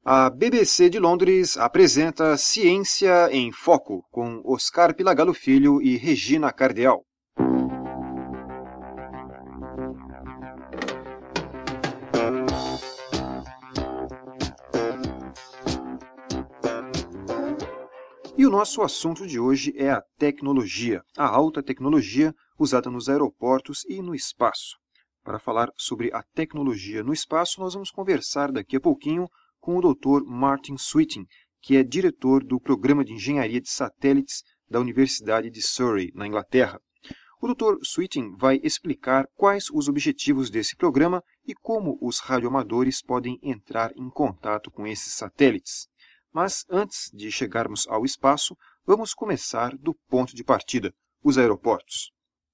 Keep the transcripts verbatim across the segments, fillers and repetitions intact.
A B B C de Londres apresenta Ciência em Foco, com Oscar Pilagalo Filho e Regina Cardeal. E o nosso assunto de hoje é a tecnologia, a alta tecnologia usada nos aeroportos e no espaço. Para falar sobre a tecnologia no espaço, nós vamos conversar daqui a pouquinho com o doutor Martin Sweeting, que é diretor do Programa de Engenharia de Satélites da Universidade de Surrey, na Inglaterra. O doutor Sweeting vai explicar quais os objetivos desse programa e como os radioamadores podem entrar em contato com esses satélites. Mas antes de chegarmos ao espaço, vamos começar do ponto de partida, os aeroportos.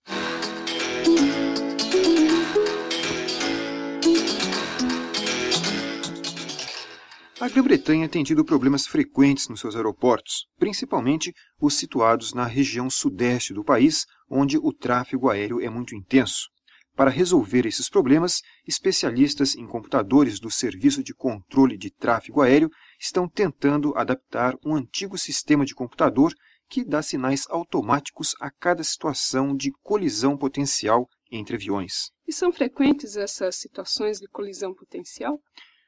A Grã-Bretanha tem tido problemas frequentes nos seus aeroportos, principalmente os situados na região sudeste do país, onde o tráfego aéreo é muito intenso. Para resolver esses problemas, especialistas em computadores do Serviço de Controle de Tráfego Aéreo estão tentando adaptar um antigo sistema de computador que dá sinais automáticos a cada situação de colisão potencial entre aviões. E são frequentes essas situações de colisão potencial?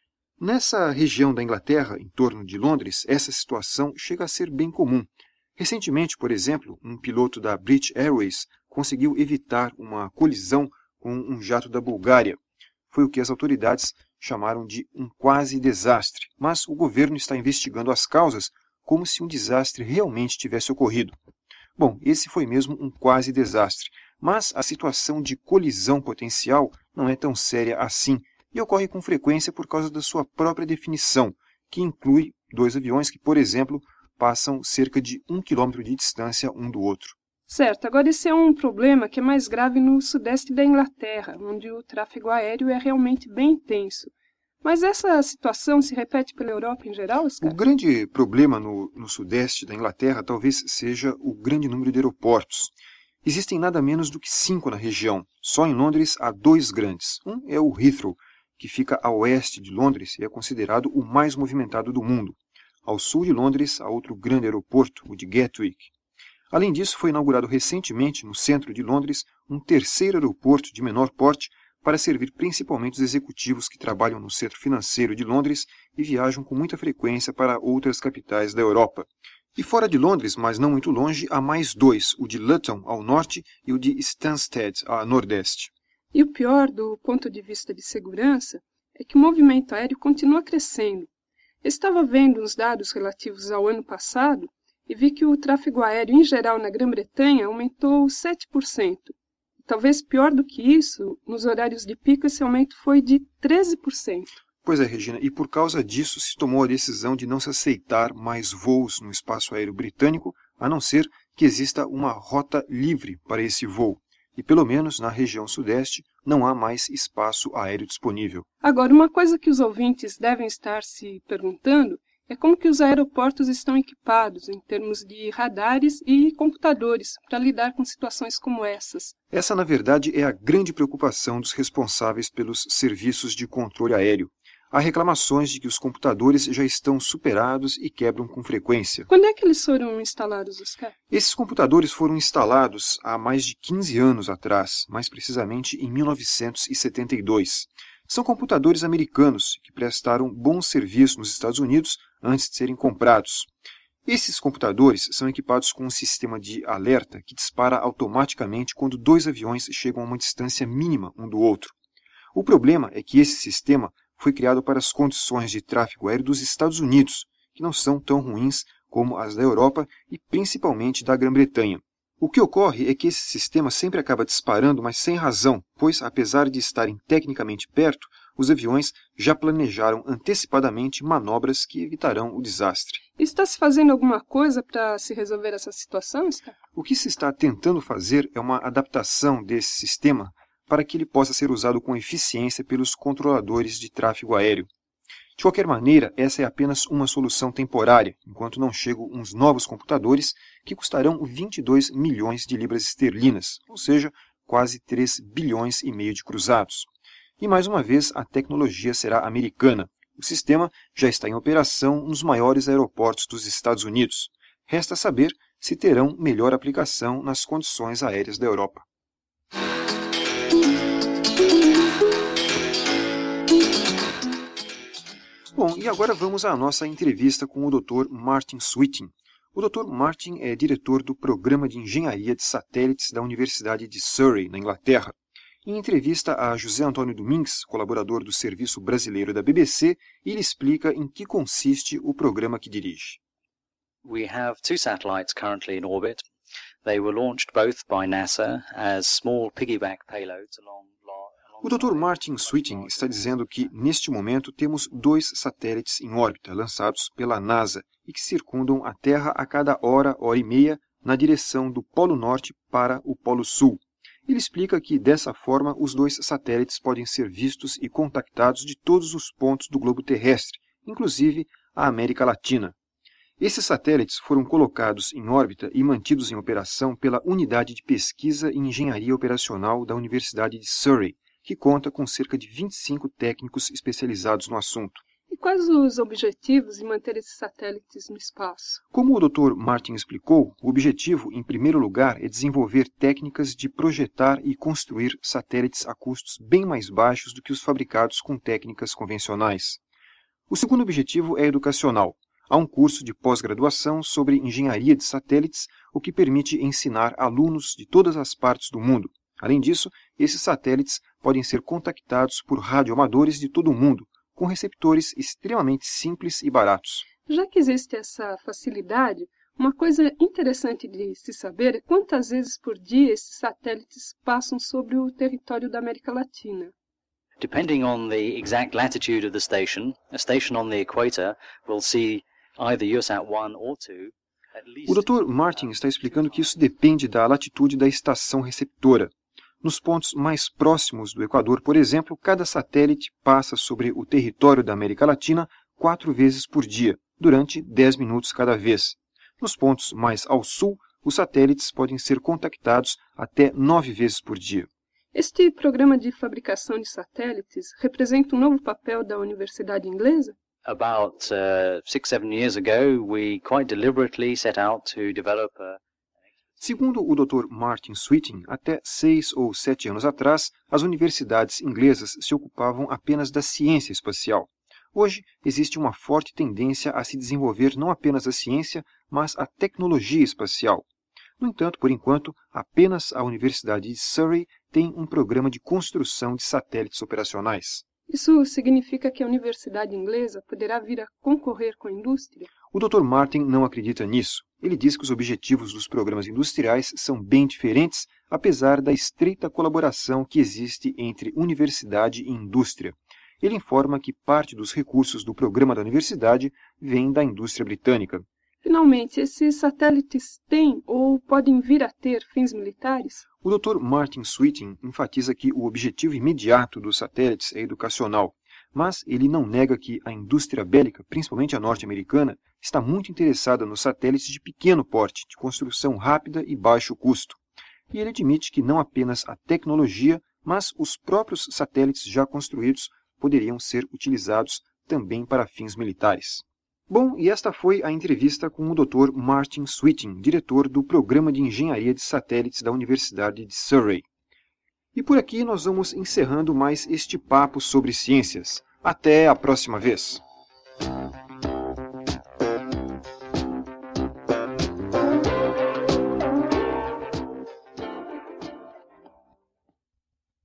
Nessa região da Inglaterra, em torno de Londres, essa situação chega a ser bem comum. Recentemente, por exemplo, um piloto da British Airways conseguiu evitar uma colisão com um jato da Bulgária. Foi o que as autoridades chamaram de um quase desastre, mas o governo está investigando as causas como se um desastre realmente tivesse ocorrido. Bom, esse foi mesmo um quase desastre, mas a situação de colisão potencial não é tão séria assim, e ocorre com frequência por causa da sua própria definição, que inclui dois aviões que, por exemplo, passam cerca de um quilômetro de distância um do outro. Certo, agora esse é um problema que é mais grave no sudeste da Inglaterra, onde o tráfego aéreo é realmente bem intenso. Mas essa situação se repete pela Europa em geral, Oscar? O grande problema no, no sudeste da Inglaterra talvez seja o grande número de aeroportos. Existem nada menos do que cinco na região. Só em Londres há dois grandes. Um é o Heathrow, que fica a oeste de Londres e é considerado o mais movimentado do mundo. Ao sul de Londres há outro grande aeroporto, o de Gatwick. Além disso, foi inaugurado recentemente, no centro de Londres, um terceiro aeroporto de menor porte para servir principalmente os executivos que trabalham no centro financeiro de Londres e viajam com muita frequência para outras capitais da Europa. E fora de Londres, mas não muito longe, há mais dois, o de Luton, ao norte, e o de Stansted, a nordeste. E o pior, do ponto de vista de segurança, é que o movimento aéreo continua crescendo. Eu estava vendo uns dados relativos ao ano passado e vi que o tráfego aéreo em geral na Grã-Bretanha aumentou sete por cento. Talvez pior do que isso, nos horários de pico esse aumento foi de treze por cento. Pois é, Regina, e por causa disso se tomou a decisão de não se aceitar mais voos no espaço aéreo britânico, a não ser que exista uma rota livre para esse voo. E pelo menos na região sudeste não há mais espaço aéreo disponível. Agora, uma coisa que os ouvintes devem estar se perguntando é como que os aeroportos estão equipados em termos de radares e computadores para lidar com situações como essas. Essa, na verdade, é a grande preocupação dos responsáveis pelos serviços de controle aéreo. Há reclamações de que os computadores já estão superados e quebram com frequência. Quando é que eles foram instalados, Oscar? Esses computadores foram instalados há mais de quinze anos atrás, mais precisamente em mil novecentos e setenta e dois. São computadores americanos que prestaram bom serviço nos Estados Unidos antes de serem comprados. Esses computadores são equipados com um sistema de alerta que dispara automaticamente quando dois aviões chegam a uma distância mínima um do outro. O problema é que esse sistema foi criado para as condições de tráfego aéreo dos Estados Unidos, que não são tão ruins como as da Europa e principalmente da Grã-Bretanha. O que ocorre é que esse sistema sempre acaba disparando, mas sem razão, pois, apesar de estarem tecnicamente perto, os aviões já planejaram antecipadamente manobras que evitarão o desastre. Está se fazendo alguma coisa para se resolver essa situação, Oscar? O que se está tentando fazer é uma adaptação desse sistema para que ele possa ser usado com eficiência pelos controladores de tráfego aéreo. De qualquer maneira, essa é apenas uma solução temporária, enquanto não chegam uns novos computadores que custarão vinte e dois milhões de libras esterlinas, ou seja, quase três bilhões e meio de cruzados. E mais uma vez, a tecnologia será americana. O sistema já está em operação nos maiores aeroportos dos Estados Unidos. Resta saber se terão melhor aplicação nas condições aéreas da Europa. Bom, e agora vamos à nossa entrevista com o doutor Martin Sweeting. O doutor Martin é diretor do Programa de Engenharia de Satélites da Universidade de Surrey, na Inglaterra. Em entrevista a José Antônio Domingues, colaborador do Serviço Brasileiro da B B C, ele explica em que consiste o programa que dirige. We have two satellites currently in orbit. They were launched both by NASA as small piggyback payloads along O doutor Martin Sweeting está dizendo que, neste momento, temos dois satélites em órbita, lançados pela NASA, e que circundam a Terra a cada hora, hora e meia, na direção do Polo Norte para o Polo Sul. Ele explica que, dessa forma, os dois satélites podem ser vistos e contactados de todos os pontos do globo terrestre, inclusive a América Latina. Esses satélites foram colocados em órbita e mantidos em operação pela Unidade de Pesquisa e Engenharia Operacional da Universidade de Surrey, que conta com cerca de vinte e cinco técnicos especializados no assunto. E quais os objetivos em manter esses satélites no espaço? Como o doutor Martin explicou, o objetivo, em primeiro lugar, é desenvolver técnicas de projetar e construir satélites a custos bem mais baixos do que os fabricados com técnicas convencionais. O segundo objetivo é educacional. Há um curso de pós-graduação sobre engenharia de satélites, o que permite ensinar alunos de todas as partes do mundo. Além disso, esses satélites podem ser contactados por radioamadores de todo o mundo, com receptores extremamente simples e baratos. Já que existe essa facilidade, uma coisa interessante de se saber é quantas vezes por dia esses satélites passam sobre o território da América Latina. Depending on the exact latitude of the station, a station on the equator will see either USAT one or two. O doutor Martin está explicando que isso depende da latitude da estação receptora. Nos pontos mais próximos do Equador, por exemplo, cada satélite passa sobre o território da América Latina quatro vezes por dia, durante dez minutos cada vez. Nos pontos mais ao sul, os satélites podem ser contactados até nove vezes por dia. Este programa de fabricação de satélites representa um novo papel da Universidade Inglesa? About uh, six, seven years ago, we quite deliberately set out to develop a Segundo o doutor Martin Sweeting, até seis ou sete anos atrás, as universidades inglesas se ocupavam apenas da ciência espacial. Hoje, existe uma forte tendência a se desenvolver não apenas a ciência, mas a tecnologia espacial. No entanto, por enquanto, apenas a Universidade de Surrey tem um programa de construção de satélites operacionais. Isso significa que a Universidade Inglesa poderá vir a concorrer com a indústria? O doutor Martin não acredita nisso. Ele diz que os objetivos dos programas industriais são bem diferentes, apesar da estreita colaboração que existe entre universidade e indústria. Ele informa que parte dos recursos do programa da universidade vem da indústria britânica. Finalmente, esses satélites têm ou podem vir a ter fins militares? O doutor Martin Sweeting enfatiza que o objetivo imediato dos satélites é educacional, mas ele não nega que a indústria bélica, principalmente a norte-americana, está muito interessada nos satélites de pequeno porte, de construção rápida e baixo custo. E ele admite que não apenas a tecnologia, mas os próprios satélites já construídos poderiam ser utilizados também para fins militares. Bom, e esta foi a entrevista com o doutor Martin Sweeting, diretor do Programa de Engenharia de Satélites da Universidade de Surrey. E por aqui nós vamos encerrando mais este papo sobre ciências. Até a próxima vez!